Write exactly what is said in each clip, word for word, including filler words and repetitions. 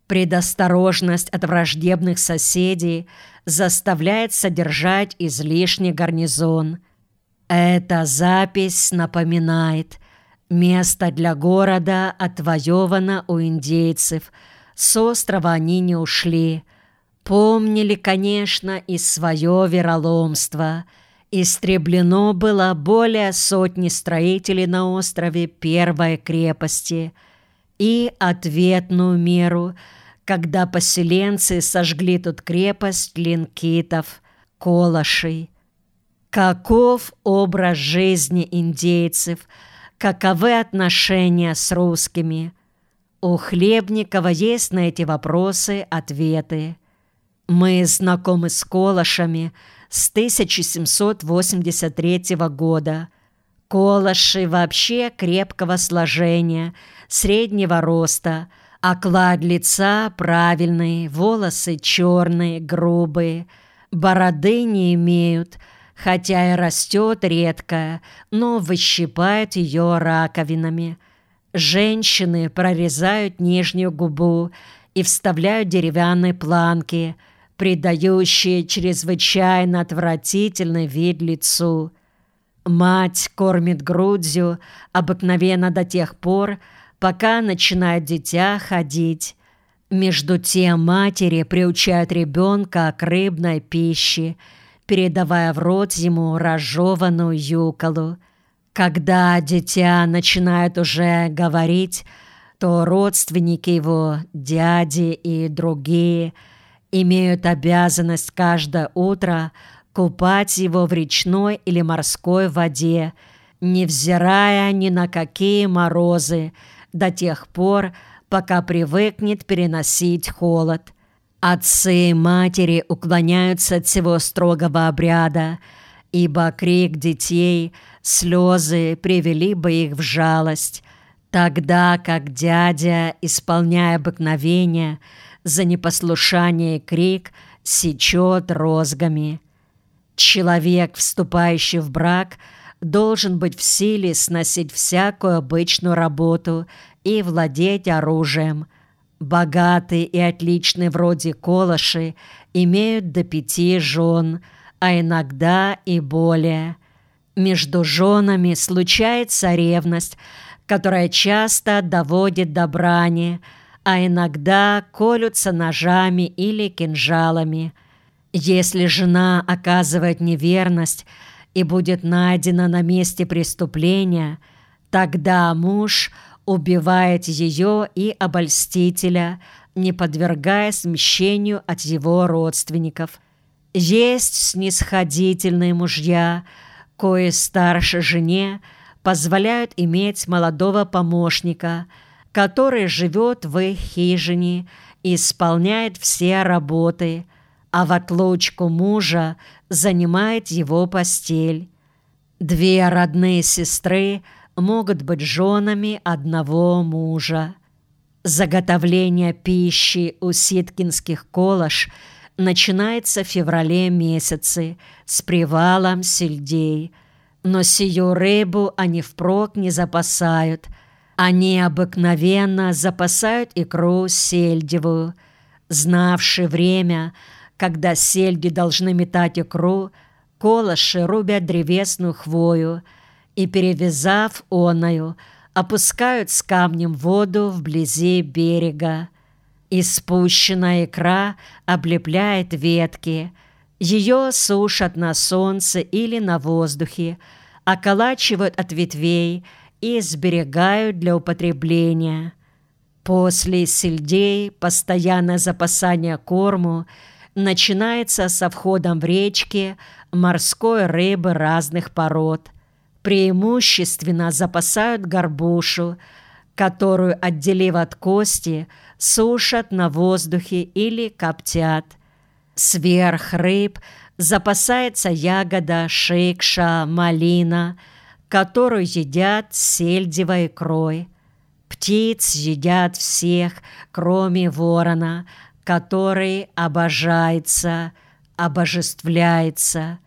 Предосторожность от враждебных соседей заставляет содержать излишний гарнизон. Эта запись напоминает: место для города отвоевано у индейцев, с острова они не ушли. Помнили, конечно, и свое вероломство. Истреблено было более сотни строителей на острове первой крепости. И ответную меру, когда поселенцы сожгли тут крепость линкитов, колошей. Каков образ жизни индейцев, каковы отношения с русскими? У Хлебникова есть на эти вопросы ответы. Мы знакомы с колошами с тысяча семьсот восемьдесят третьего года. Колоши вообще крепкого сложения, среднего роста, оклад лица правильный, волосы черные, грубые, бороды не имеют, хотя и растет редко, но выщипают ее раковинами. Женщины прорезают нижнюю губу и вставляют деревянные планки, придающие чрезвычайно отвратительный вид лицу. Мать кормит грудью обыкновенно до тех пор, пока начинает дитя ходить. Между тем матери приучают ребенка к рыбной пище, передавая в рот ему разжеванную юколу. Когда дитя начинает уже говорить, то родственники его, дяди и другие, имеют обязанность каждое утро купать его в речной или морской воде, невзирая ни на какие морозы, до тех пор, пока привыкнет переносить холод. Отцы и матери уклоняются от всего строгого обряда, ибо крик детей, слезы привели бы их в жалость, тогда как дядя, исполняя обыкновение, за непослушание и крик сечет розгами. Человек, вступающий в брак, должен быть в силе сносить всякую обычную работу и владеть оружием. Богатые и отличные вроде колоши имеют до пяти жен, а иногда и более. Между женами случается ревность, которая часто доводит до брани, а иногда колются ножами или кинжалами. Если жена оказывает неверность и будет найдена на месте преступления, тогда муж убивает ее и обольстителя, не подвергая смещению от его родственников. Есть снисходительные мужья, кои старше жене позволяют иметь молодого помощника, который живет в их хижине и исполняет все работы, а в отлучку мужа занимает его постель. Две родные сестры могут быть женами одного мужа. Заготовление пищи у ситкинских колош начинается в феврале месяце с привалом сельдей, но сию рыбу они впрок не запасают. Они обыкновенно запасают икру сельдевую. Знавши время, когда сельди должны метать икру, колоши рубят древесную хвою и, перевязав оною, опускают с камнем в воду вблизи берега. Испущенная икра облепляет ветки, ее сушат на солнце или на воздухе, околачивают от ветвей и сберегают для употребления. После сельдей постоянное запасание корму начинается со входом в речки морской рыбы разных пород. Преимущественно запасают горбушу, которую, отделив от кости, сушат на воздухе или коптят. Сверх рыб запасается ягода шикша, малина, которую едят сельдевой икрой. Птиц едят всех, кроме ворона, который обожается, обожествляется.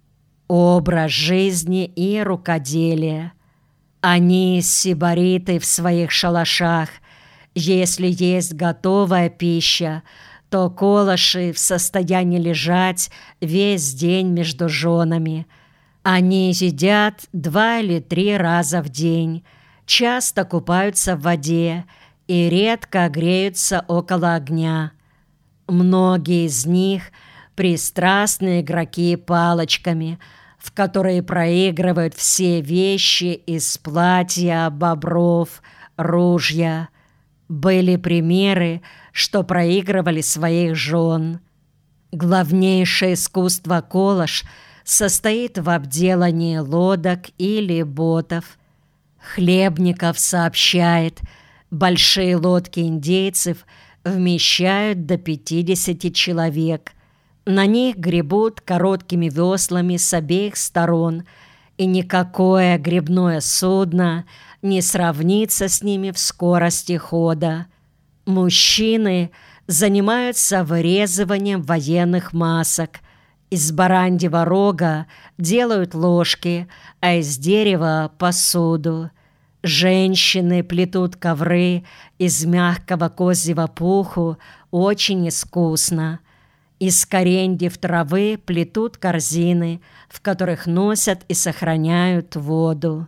Образ жизни и рукоделия. Они, сибариты, в своих шалашах Если есть готовая пища, то колоши в состоянии лежать весь день между женами. Они едят два или три раза в день, часто купаются в воде и редко греются около огня. Многие из них – пристрастные игроки палочками, в которые проигрывают все вещи из платья, бобров, ружья. Были примеры, что проигрывали своих жен. Главнейшее искусство колош состоит в обделании лодок или ботов. Хлебников сообщает, большие лодки индейцев вмещают до пятидесяти человек. На них гребут короткими веслами с обеих сторон, и никакое гребное судно не сравнится с ними в скорости хода. Мужчины занимаются вырезыванием военных масок. Из бараньего рога делают ложки, а из дерева – посуду. Женщины плетут ковры из мягкого козьего пуху очень искусно. Из кореньев травы плетут корзины, в которых носят и сохраняют воду.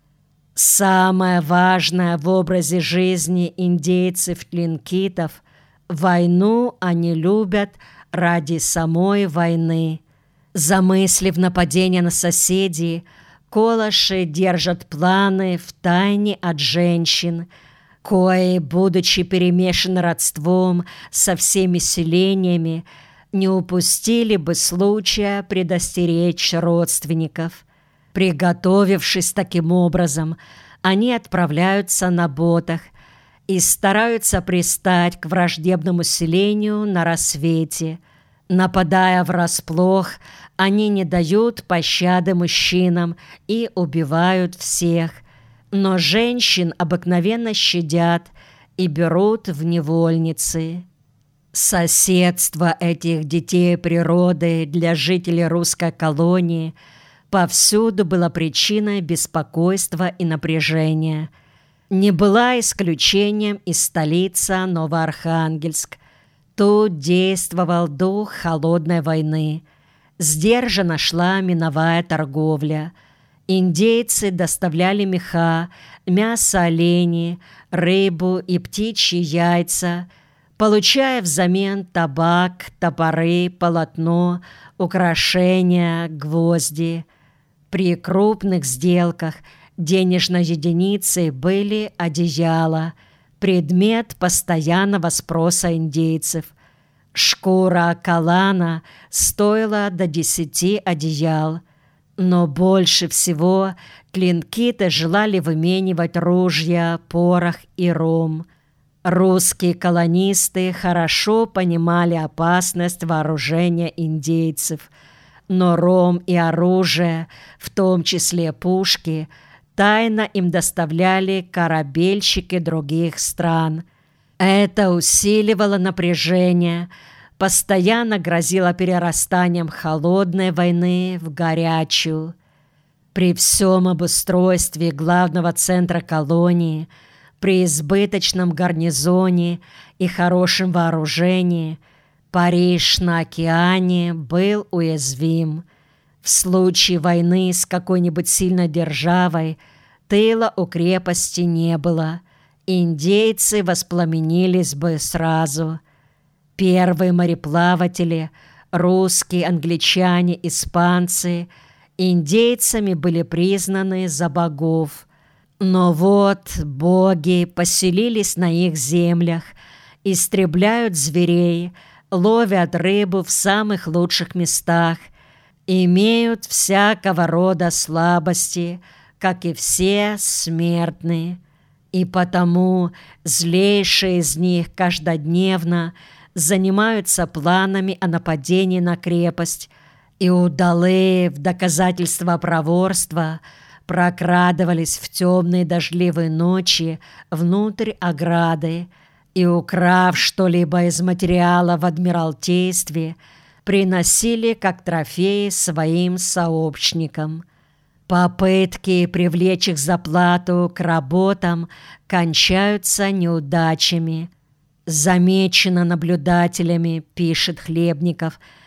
Самое важное в образе жизни индейцев-тлинкитов – войну они любят ради самой войны. Замыслив нападение на соседей, колоши держат планы втайне от женщин, кои, будучи перемешаны родством со всеми селениями, не упустили бы случая предостеречь родственников. Приготовившись таким образом, они отправляются на ботах и стараются пристать к враждебному селению на рассвете. Нападая врасплох, они не дают пощады мужчинам и убивают всех, но женщин обыкновенно щадят и берут в невольницы. Соседство этих детей природы для жителей русской колонии повсюду было причиной беспокойства и напряжения. Не была исключением и столица Новоархангельск. Тут действовал дух холодной войны. Сдержанно шла миновая торговля. Индейцы доставляли меха, мясо оленей, рыбу и птичьи яйца, получая взамен табак, топоры, полотно, украшения, гвозди. При крупных сделках денежной единицей были одеяла, предмет постоянного спроса индейцев. Шкура калана стоила до десяти одеял, но больше всего тлинкиты желали выменивать ружья, порох и ром. Русские колонисты хорошо понимали опасность вооружения индейцев, но ром и оружие, в том числе пушки, тайно им доставляли корабельщики других стран. Это усиливало напряжение, постоянно грозило перерастанием холодной войны в горячую. При всем обустройстве главного центра колонии, при избыточном гарнизоне и хорошем вооружении, Париж на океане был уязвим. В случае войны с какой-нибудь сильной державой тыла у крепости не было. Индейцы воспламенились бы сразу. Первые мореплаватели, русские, англичане, испанцы, индейцами были признаны за богов. Но вот боги поселились на их землях, истребляют зверей, ловят рыбу в самых лучших местах, имеют всякого рода слабости, как и все смертные. И потому злейшие из них каждодневно занимаются планами о нападении на крепость, и удалые в доказательство проворства прокрадывались в темные дождливые ночи внутрь ограды и, украв что-либо из материала в Адмиралтействе, приносили как трофеи своим сообщникам. Попытки привлечь их за плату к работам кончаются неудачами. Замечено наблюдателями, пишет Хлебников,